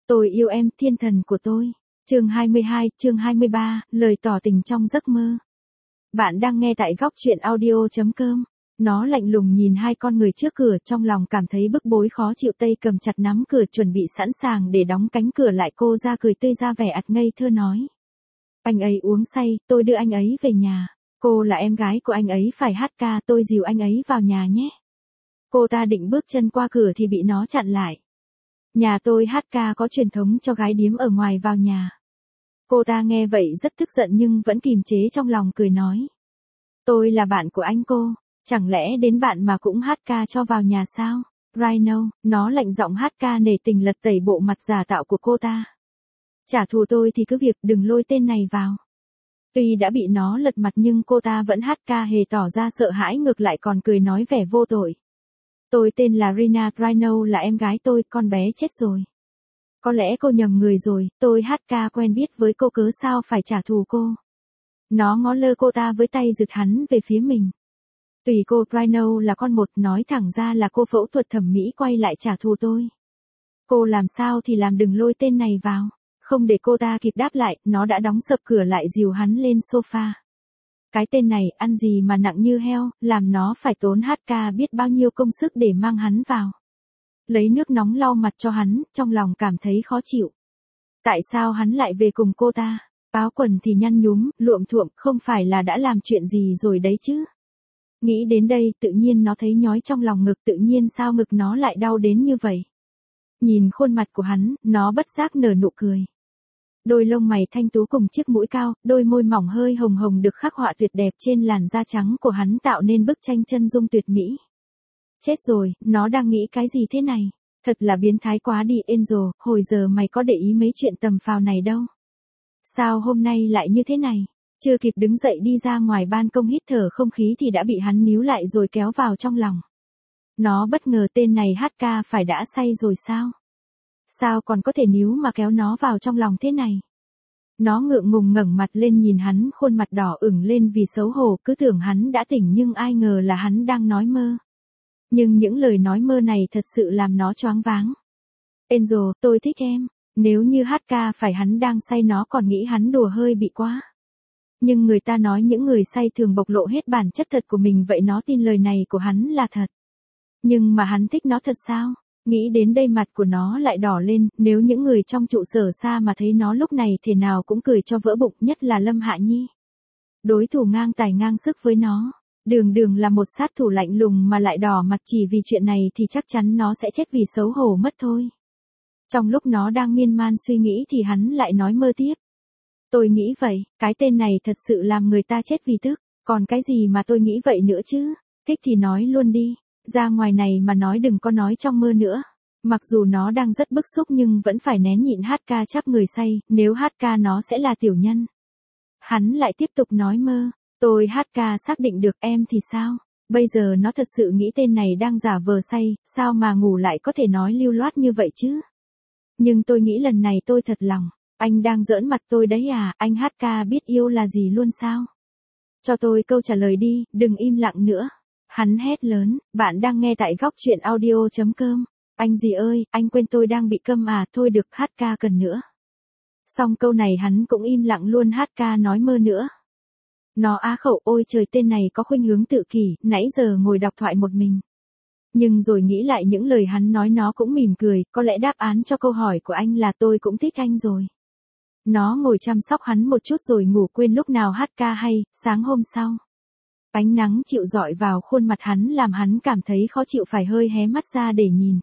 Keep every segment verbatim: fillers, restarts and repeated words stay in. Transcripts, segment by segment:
Tôi yêu em, thiên thần của tôi. Chương hai mươi hai, chương hai mươi ba, lời tỏ tình trong giấc mơ. Bạn đang nghe tại góc truyện audio chấm com. Nó lạnh lùng nhìn hai con người trước cửa, trong lòng cảm thấy bức bối khó chịu. Tay cầm chặt nắm cửa chuẩn bị sẵn sàng để đóng cánh cửa lại. Cô ra cười tươi ra vẻ ạt ngây thơ nói. Anh ấy uống say, tôi đưa anh ấy về nhà. Cô là em gái của anh ấy phải hát ca, tôi dìu anh ấy vào nhà nhé. Cô ta định bước chân qua cửa thì bị nó chặn lại. Nhà tôi hát ca có truyền thống cho gái điếm ở ngoài vào nhà. Cô ta nghe vậy rất tức giận nhưng vẫn kìm chế trong lòng cười nói. Tôi là bạn của anh cô, chẳng lẽ đến bạn mà cũng hát ca cho vào nhà sao? Rhino, nó lạnh giọng hát ca nể tình lật tẩy bộ mặt giả tạo của cô ta. Trả thù tôi thì cứ việc, đừng lôi tên này vào. Tuy đã bị nó lật mặt nhưng cô ta vẫn hát ca hề tỏ ra sợ hãi, ngược lại còn cười nói vẻ vô tội. Tôi tên là Rina, Rhino là em gái tôi, con bé chết rồi. Có lẽ cô nhầm người rồi, tôi hát ca quen biết với cô cớ sao phải trả thù cô. Nó ngó lơ cô ta với tay giựt hắn về phía mình. Tùy cô, Rhino là con một, nói thẳng ra là cô phẫu thuật thẩm mỹ quay lại trả thù tôi. Cô làm sao thì làm, đừng lôi tên này vào. Không để cô ta kịp đáp lại, nó đã đóng sập cửa lại dìu hắn lên sofa. Cái tên này ăn gì mà nặng như heo, làm nó phải tốn hát ca biết bao nhiêu công sức để mang hắn vào. Lấy nước nóng lau mặt cho hắn, trong lòng cảm thấy khó chịu. Tại sao hắn lại về cùng cô ta? Áo quần thì nhăn nhúm, luộm thuộm, không phải là đã làm chuyện gì rồi đấy chứ? Nghĩ đến đây, tự nhiên nó thấy nhói trong lòng ngực, tự nhiên sao ngực nó lại đau đến như vậy? Nhìn khuôn mặt của hắn, nó bất giác nở nụ cười. Đôi lông mày thanh tú cùng chiếc mũi cao, đôi môi mỏng hơi hồng hồng được khắc họa tuyệt đẹp trên làn da trắng của hắn tạo nên bức tranh chân dung tuyệt mỹ. Chết rồi, nó đang nghĩ cái gì thế này? Thật là biến thái quá đi Angel, hồi giờ mày có để ý mấy chuyện tầm phào này đâu. Sao hôm nay lại như thế này? Chưa kịp đứng dậy đi ra ngoài ban công hít thở không khí thì đã bị hắn níu lại rồi kéo vào trong lòng. Nó bất ngờ tên này hát ca phải đã say rồi sao? Sao còn có thể níu mà kéo nó vào trong lòng thế này? Nó ngượng ngùng ngẩng mặt lên nhìn hắn, khuôn mặt đỏ ửng lên vì xấu hổ, cứ tưởng hắn đã tỉnh nhưng ai ngờ là hắn đang nói mơ. Nhưng những lời nói mơ này thật sự làm nó choáng váng. Angel, tôi thích em. Nếu như hát ca phải hắn đang say nó còn nghĩ hắn đùa hơi bị quá. Nhưng người ta nói những người say thường bộc lộ hết bản chất thật của mình, vậy nó tin lời này của hắn là thật. Nhưng mà hắn thích nó thật sao? Nghĩ đến đây mặt của nó lại đỏ lên, nếu những người trong trụ sở xa mà thấy nó lúc này thế nào cũng cười cho vỡ bụng, nhất là Lâm Hạ Nhi. Đối thủ ngang tài ngang sức với nó. Đường đường là một sát thủ lạnh lùng mà lại đỏ mặt chỉ vì chuyện này thì chắc chắn nó sẽ chết vì xấu hổ mất thôi. Trong lúc nó đang miên man suy nghĩ thì hắn lại nói mơ tiếp. Tôi nghĩ vậy, cái tên này thật sự làm người ta chết vì tức, còn cái gì mà tôi nghĩ vậy nữa chứ, thích thì nói luôn đi, ra ngoài này mà nói đừng có nói trong mơ nữa. Mặc dù nó đang rất bức xúc nhưng vẫn phải nén nhịn hát ca chắp người say, nếu hát ca nó sẽ là tiểu nhân. Hắn lại tiếp tục nói mơ. Tôi hát ca xác định được, em thì sao? Bây giờ nó thật sự nghĩ tên này đang giả vờ say, sao mà ngủ lại có thể nói lưu loát như vậy chứ? Nhưng tôi nghĩ lần này tôi thật lòng. Anh đang giỡn mặt tôi đấy à, anh hát ca biết yêu là gì luôn sao? Cho tôi câu trả lời đi, đừng im lặng nữa. Hắn hét lớn, bạn đang nghe tại góc truyện audio chấm com. Anh gì ơi, anh quên tôi đang bị câm à, thôi được, hát ca cần nữa. Xong câu này hắn cũng im lặng luôn, hát ca nói mơ nữa. Nó á khẩu, ôi trời, tên này có khuynh hướng tự kỷ, nãy giờ ngồi đọc thoại một mình. Nhưng rồi nghĩ lại những lời hắn nói nó cũng mỉm cười, có lẽ đáp án cho câu hỏi của anh là tôi cũng thích anh rồi. Nó ngồi chăm sóc hắn một chút rồi ngủ quên lúc nào hát ca hay, sáng hôm sau. Ánh nắng chịu rọi vào khuôn mặt hắn làm hắn cảm thấy khó chịu phải hơi hé mắt ra để nhìn.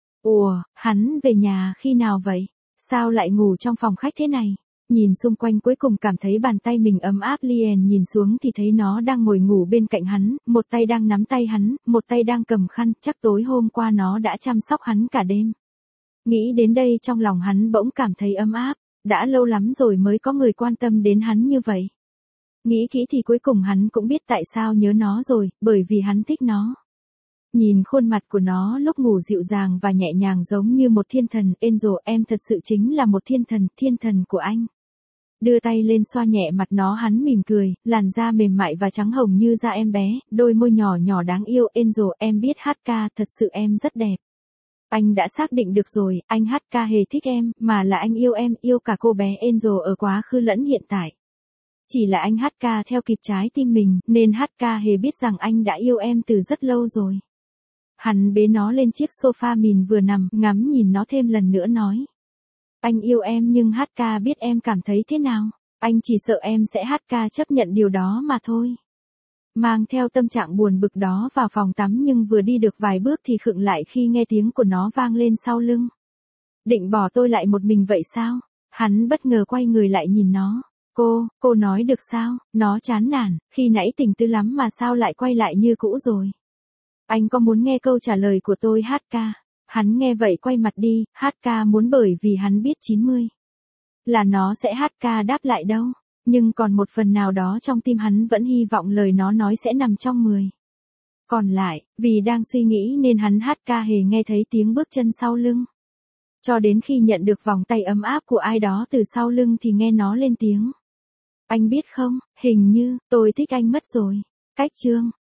Ủa, hắn về nhà khi nào vậy? Sao lại ngủ trong phòng khách thế này? Nhìn xung quanh cuối cùng cảm thấy bàn tay mình ấm áp, liền nhìn xuống thì thấy nó đang ngồi ngủ bên cạnh hắn, một tay đang nắm tay hắn, một tay đang cầm khăn, chắc tối hôm qua nó đã chăm sóc hắn cả đêm. Nghĩ đến đây trong lòng hắn bỗng cảm thấy ấm áp, đã lâu lắm rồi mới có người quan tâm đến hắn như vậy. Nghĩ kỹ thì cuối cùng hắn cũng biết tại sao nhớ nó rồi, bởi vì hắn thích nó. Nhìn khuôn mặt của nó lúc ngủ dịu dàng và nhẹ nhàng giống như một thiên thần, Angel, em thật sự chính là một thiên thần, thiên thần của anh. Đưa tay lên xoa nhẹ mặt nó, hắn mỉm cười, làn da mềm mại và trắng hồng như da em bé, đôi môi nhỏ nhỏ đáng yêu. Angel, em biết hát ca, thật sự em rất đẹp. Anh đã xác định được rồi, anh hát ca hề thích em, mà là anh yêu em, yêu cả cô bé Angel ở quá khứ lẫn hiện tại. Chỉ là anh hát ca theo kịp trái tim mình, nên hát ca hề biết rằng anh đã yêu em từ rất lâu rồi. Hắn bế nó lên chiếc sofa mìn vừa nằm, ngắm nhìn nó thêm lần nữa nói. Anh yêu em nhưng hát ca biết em cảm thấy thế nào. Anh chỉ sợ em sẽ hát ca chấp nhận điều đó mà thôi. Mang theo tâm trạng buồn bực đó vào phòng tắm nhưng vừa đi được vài bước thì khựng lại khi nghe tiếng của nó vang lên sau lưng. Định bỏ tôi lại một mình vậy sao? Hắn bất ngờ quay người lại nhìn nó. Cô, cô nói được sao? Nó chán nản, khi nãy tình tứ lắm mà sao lại quay lại như cũ rồi? Anh có muốn nghe câu trả lời của tôi hát ca? Hắn nghe vậy quay mặt đi, hát ca muốn bởi vì hắn biết chín mươi là nó sẽ hát ca đáp lại đâu. Nhưng còn một phần nào đó trong tim hắn vẫn hy vọng lời nó nói sẽ nằm trong mười. Còn lại, vì đang suy nghĩ nên hắn hát ca hề nghe thấy tiếng bước chân sau lưng. Cho đến khi nhận được vòng tay ấm áp của ai đó từ sau lưng thì nghe nó lên tiếng. Anh biết không, hình như, tôi thích anh mất rồi. Cách chương